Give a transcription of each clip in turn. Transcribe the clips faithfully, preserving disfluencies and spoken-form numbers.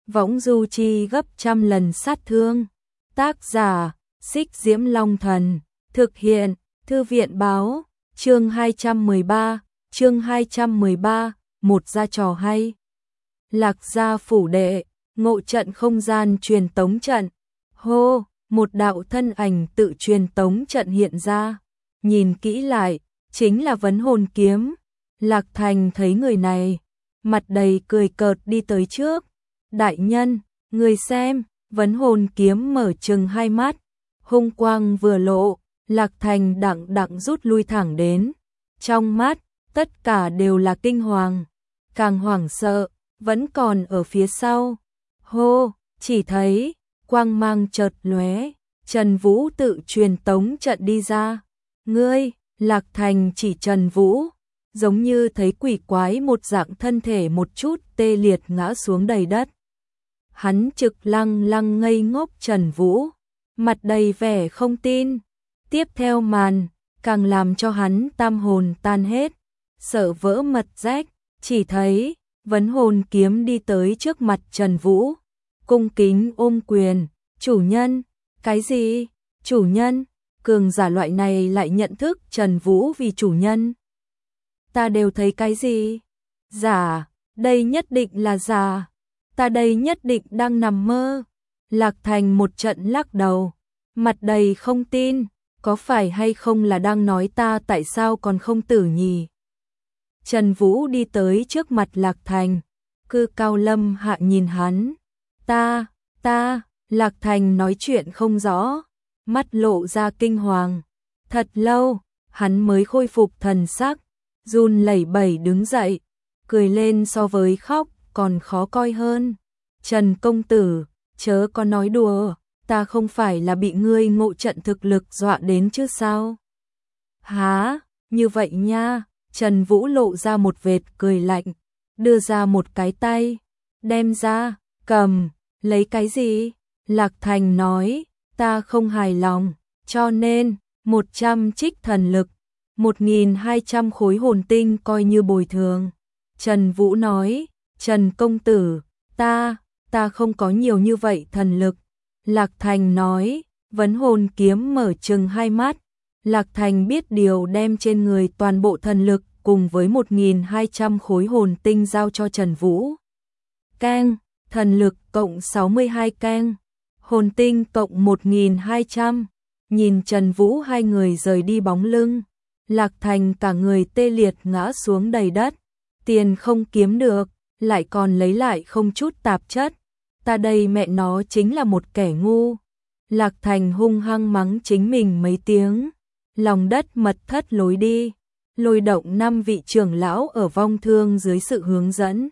võng du chi gấp trăm lần sát thương. Tác giả, Xích Diễm Long Thần, thực hiện, Thư viện báo, chương hai trăm mười ba, chương hai trăm mười ba, một ra trò hay. Lạc Gia phủ đệ, ngộ trận không gian truyền tống trận. Hô, một đạo thân ảnh tự truyền tống trận hiện ra. Nhìn kỹ lại, chính là Vấn Hồn Kiếm. Lạc Thành thấy người này, mặt đầy cười cợt đi tới trước. Đại nhân, người xem, Vấn Hồn Kiếm mở trừng hai mắt. Hung quang vừa lộ, Lạc Thành đặng đặng rút lui thẳng đến. Trong mắt, tất cả đều là kinh hoàng. Càng hoảng sợ, vẫn còn ở phía sau. Hô, chỉ thấy, quang mang chợt lóe, Trần Vũ tự truyền tống trận đi ra. Ngươi, Lạc Thành chỉ Trần Vũ, giống như thấy quỷ quái một dạng thân thể một chút tê liệt ngã xuống đầy đất. Hắn trực lăng lăng ngây ngốc Trần Vũ, mặt đầy vẻ không tin. Tiếp theo màn, càng làm cho hắn tam hồn tan hết, sợ vỡ mật rách, chỉ thấy Vấn Hồn Kiếm đi tới trước mặt Trần Vũ, cung kính ôm quyền, chủ nhân, cái gì? Chủ nhân, cường giả loại này lại nhận thức Trần Vũ vì chủ nhân. Ta đều thấy cái gì? Giả, đây nhất định là giả, ta đây nhất định đang nằm mơ. Lạc Thành một trận lắc đầu, mặt đầy không tin, có phải hay không là đang nói ta tại sao còn không tử nhỉ? Trần Vũ đi tới trước mặt Lạc Thành, cư cao lâm hạ nhìn hắn. Ta, ta, Lạc Thành nói chuyện không rõ, mắt lộ ra kinh hoàng. Thật lâu, hắn mới khôi phục thần sắc, run lẩy bẩy đứng dậy, cười lên so với khóc còn khó coi hơn. Trần công tử, chớ có nói đùa, ta không phải là bị ngươi ngộ trận thực lực dọa đến chứ sao? Hả, như vậy nha. Trần Vũ lộ ra một vệt cười lạnh, đưa ra một cái tay, đem ra, cầm, lấy cái gì? Lạc Thành nói, ta không hài lòng, cho nên, một trăm trích thần lực, một nghìn hai trăm khối hồn tinh coi như bồi thường. Trần Vũ nói, Trần công tử, ta, ta không có nhiều như vậy thần lực. Lạc Thành nói, Vấn Hồn Kiếm mở trừng hai mắt. Lạc Thành biết điều đem trên người toàn bộ thần lực cùng với một nghìn hai trăm khối hồn tinh giao cho Trần Vũ. Keng, thần lực cộng sáu mươi hai keng, hồn tinh cộng một nghìn hai trăm. Nhìn Trần Vũ hai người rời đi bóng lưng, Lạc Thành cả người tê liệt ngã xuống đầy đất. Tiền không kiếm được, lại còn lấy lại không chút tạp chất. Ta đây mẹ nó chính là một kẻ ngu. Lạc Thành hung hăng mắng chính mình mấy tiếng. Lòng đất mật thất lối đi, lôi động năm vị trưởng lão ở vong thương dưới sự hướng dẫn.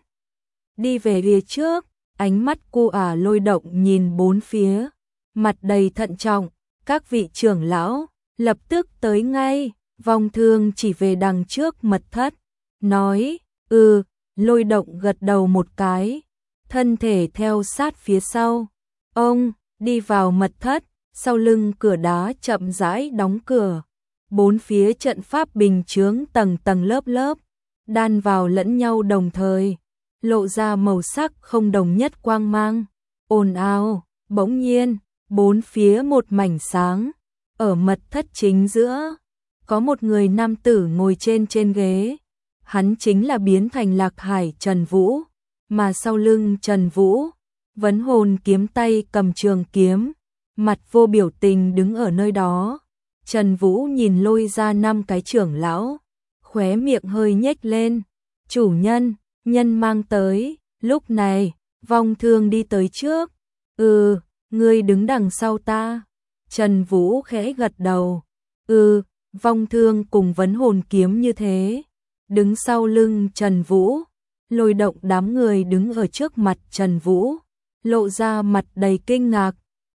Đi về phía trước, ánh mắt cu ả lôi động nhìn bốn phía, mặt đầy thận trọng. Các vị trưởng lão lập tức tới ngay. Vong thương chỉ về đằng trước mật thất, nói, ừ, lôi động gật đầu một cái, thân thể theo sát phía sau. Ông, đi vào mật thất, sau lưng cửa đá chậm rãi đóng cửa. Bốn phía trận pháp bình chướng tầng tầng lớp lớp, đan vào lẫn nhau đồng thời, lộ ra màu sắc không đồng nhất quang mang. Ồn ào, bỗng nhiên, bốn phía một mảnh sáng, ở mật thất chính giữa, có một người nam tử ngồi trên trên ghế. Hắn chính là biến thành Lạc Hải Trần Vũ, mà sau lưng Trần Vũ, Vấn Hồn Kiếm tay cầm trường kiếm, mặt vô biểu tình đứng ở nơi đó. Trần Vũ nhìn lôi ra năm cái trưởng lão, khóe miệng hơi nhếch lên. Chủ nhân, nhân mang tới. Lúc này, vong thương đi tới trước. Ừ, ngươi đứng đằng sau ta. Trần Vũ khẽ gật đầu. Ừ, vong thương cùng Vấn Hồn Kiếm như thế, đứng sau lưng Trần Vũ. Lôi động đám người đứng ở trước mặt Trần Vũ, lộ ra mặt đầy kinh ngạc.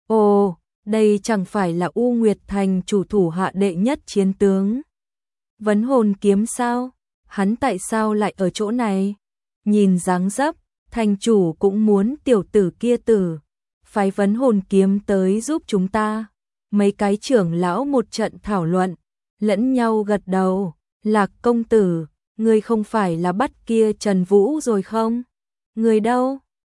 Ồ, đây chẳng phải là U Nguyệt Thành chủ thủ hạ đệ nhất chiến tướng Vấn Hồn Kiếm sao? Hắn tại sao lại ở chỗ này? Nhìn dáng dấp, thành chủ cũng muốn tiểu tử kia tử phái Vấn Hồn Kiếm tới giúp chúng ta. Mấy cái trưởng lão một trận thảo luận, lẫn nhau gật đầu. Lạc công tử, ngươi không phải là bắt kia Trần Vũ rồi không? Người đâu?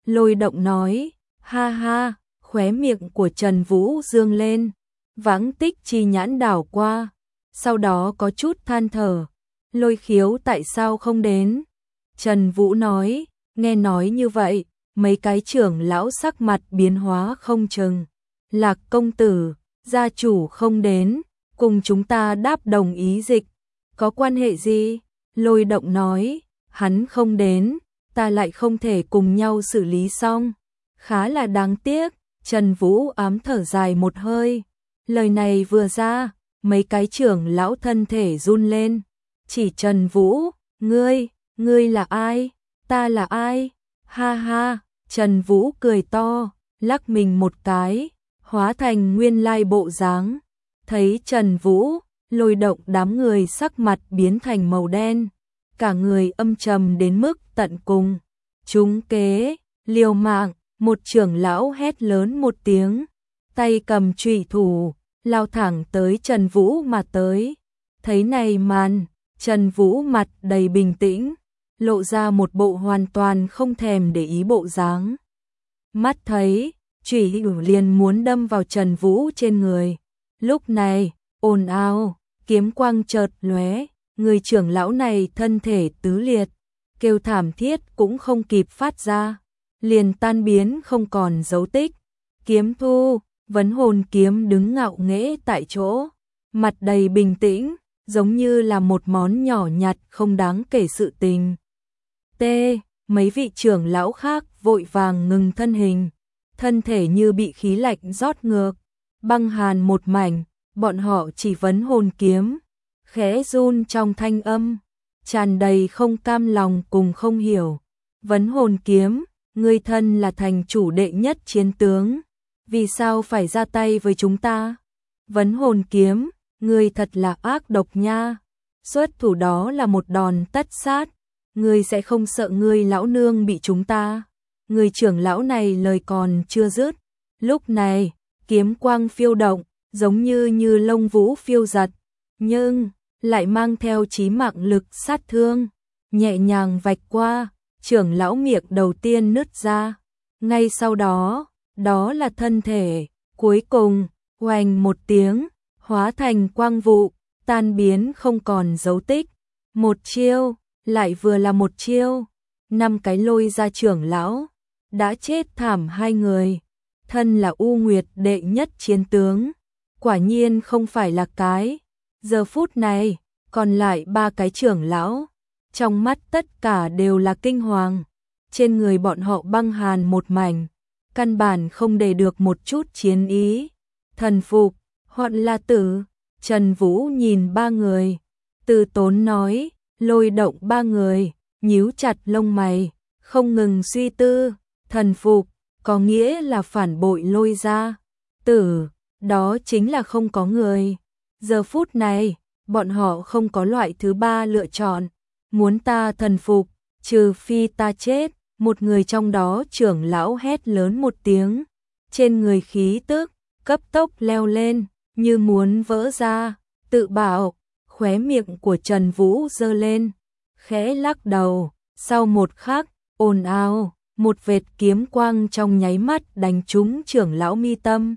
Lôi Động nói, ha ha, khóe miệng của Trần Vũ dương lên, vãng tích chi nhãn đảo qua, sau đó có chút than thở, Lôi Khiếu tại sao không đến? Trần Vũ nói, nghe nói như vậy, mấy cái trưởng lão sắc mặt biến hóa không chừng. Lạc công tử, gia chủ không đến, cùng chúng ta đáp đồng ý dịch, có quan hệ gì? Lôi Động nói, hắn không đến, ta lại không thể cùng nhau xử lý xong. Khá là đáng tiếc, Trần Vũ ám thở dài một hơi. Lời này vừa ra, mấy cái trưởng lão thân thể run lên. Chỉ Trần Vũ, ngươi, ngươi là ai? Ta là ai? Ha ha, Trần Vũ cười to, lắc mình một cái, hóa thành nguyên lai bộ dáng. Thấy Trần Vũ, Lôi Động đám người sắc mặt biến thành màu đen, cả người âm trầm đến mức tận cùng. Chúng kế, liều mạng, một trưởng lão hét lớn một tiếng, tay cầm chùy thủ, lao thẳng tới Trần Vũ mà tới. Thấy này màn, Trần Vũ mặt đầy bình tĩnh, lộ ra một bộ hoàn toàn không thèm để ý bộ dáng. Mắt thấy, chùy thủ liền muốn đâm vào Trần Vũ trên người. Lúc này, ồn ào, kiếm quang chợt lóe, người trưởng lão này thân thể tứ liệt, kêu thảm thiết cũng không kịp phát ra, liền tan biến không còn dấu tích. Kiếm thu, Vấn Hồn kiếm đứng ngạo nghễ tại chỗ, mặt đầy bình tĩnh, giống như là một món nhỏ nhặt không đáng kể sự tình. T, mấy vị trưởng lão khác vội vàng ngừng thân hình, thân thể như bị khí lạnh rót ngược, băng hàn một mảnh, bọn họ chỉ Vấn Hồn kiếm, khẽ run trong thanh âm, tràn đầy không cam lòng cùng không hiểu. Vấn Hồn kiếm, ngươi thân là thành chủ đệ nhất chiến tướng, vì sao phải ra tay với chúng ta? Vấn Hồn kiếm, ngươi thật là ác độc nha, xuất thủ đó là một đòn tất sát, ngươi sẽ không sợ ngươi lão nương bị chúng ta? Người trưởng lão này lời còn chưa dứt, lúc này, kiếm quang phiêu động, giống như như lông vũ phiêu giật, nhưng lại mang theo chí mạng lực sát thương, nhẹ nhàng vạch qua, trưởng lão miệng đầu tiên nứt ra. Ngay sau đó, đó là thân thể, cuối cùng, oanh một tiếng, hóa thành quang vụ, tan biến không còn dấu tích. Một chiêu, lại vừa là một chiêu, năm cái Lôi gia trưởng lão, đã chết thảm hai người. Thân là U Nguyệt đệ nhất chiến tướng, quả nhiên không phải là cái. Giờ phút này, còn lại ba cái trưởng lão, trong mắt tất cả đều là kinh hoàng, trên người bọn họ băng hàn một mảnh, căn bản không để được một chút chiến ý. Thần phục, hoặc là tử? Trần Vũ nhìn ba người, từ tốn nói. Lôi Động ba người, nhíu chặt lông mày, không ngừng suy tư. Thần phục, có nghĩa là phản bội Lôi gia. Tử, đó chính là không có người. Giờ phút này, bọn họ không có loại thứ ba lựa chọn. Muốn ta thần phục, trừ phi ta chết. Một người trong đó trưởng lão hét lớn một tiếng, trên người khí tức cấp tốc leo lên, như muốn vỡ ra, tự bảo. Khóe miệng của Trần Vũ giơ lên, khẽ lắc đầu, sau một khắc, ồn ào, một vệt kiếm quang trong nháy mắt đánh trúng trưởng lão mi tâm.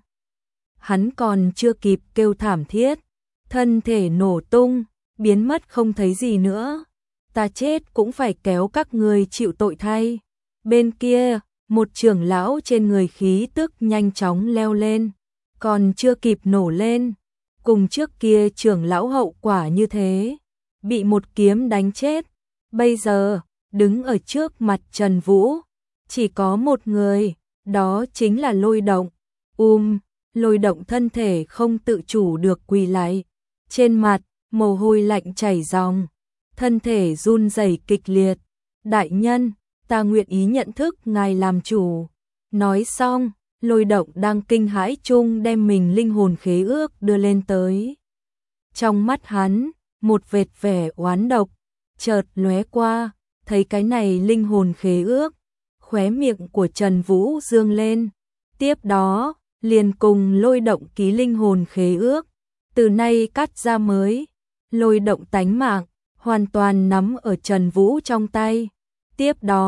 Hắn còn chưa kịp kêu thảm thiết, thân thể nổ tung, biến mất không thấy gì nữa. Ta chết cũng phải kéo các người chịu tội thay. Bên kia, một trưởng lão trên người khí tức nhanh chóng leo lên, còn chưa kịp nổ lên. Cùng trước kia trưởng lão hậu quả như thế, bị một kiếm đánh chết. Bây giờ, đứng ở trước mặt Trần Vũ, chỉ có một người, đó chính là Lôi Động. Um, Lôi Động thân thể không tự chủ được quỳ lại, trên mặt, mồ hôi lạnh chảy ròng, thân thể run rẩy kịch liệt. Đại nhân, ta nguyện ý nhận thức ngài làm chủ. Nói xong, Lôi Động đang kinh hãi chung đem mình linh hồn khế ước đưa lên tới. Trong mắt hắn, một vệt vẻ oán độc chợt lóe qua, thấy cái này linh hồn khế ước, khóe miệng của Trần Vũ dương lên. Tiếp đó, liền cùng Lôi Động ký linh hồn khế ước, từ nay cắt ra mới. Lôi Động tánh mạng hoàn toàn nắm ở Trần Vũ trong tay. Tiếp đó,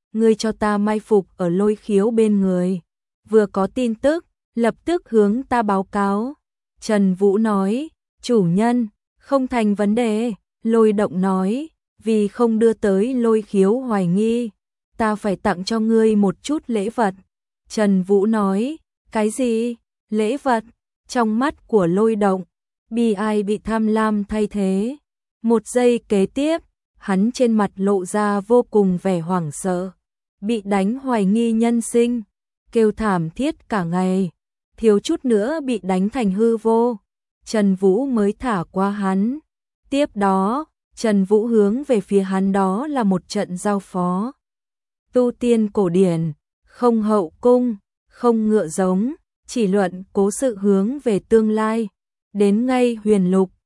ngươi cho ta mai phục ở Lôi Khiếu bên người, vừa có tin tức, lập tức hướng ta báo cáo. Trần Vũ nói, chủ nhân, không thành vấn đề. Lôi Động nói, vì không đưa tới Lôi Khiếu hoài nghi, ta phải tặng cho ngươi một chút lễ vật. Trần Vũ nói, cái gì? Lễ vật? Trong mắt của Lôi Động, bi ai bị tham lam thay thế. Một giây kế tiếp, hắn trên mặt lộ ra vô cùng vẻ hoảng sợ, bị đánh hoài nghi nhân sinh, kêu thảm thiết cả ngày, thiếu chút nữa bị đánh thành hư vô. Trần Vũ mới thả qua hắn. Tiếp đó, Trần Vũ hướng về phía hắn đó là một trận giao phó. Tu tiên cổ điển, không hậu cung, không ngựa giống, chỉ luận cố sự hướng về tương lai. Đến ngay huyền lục,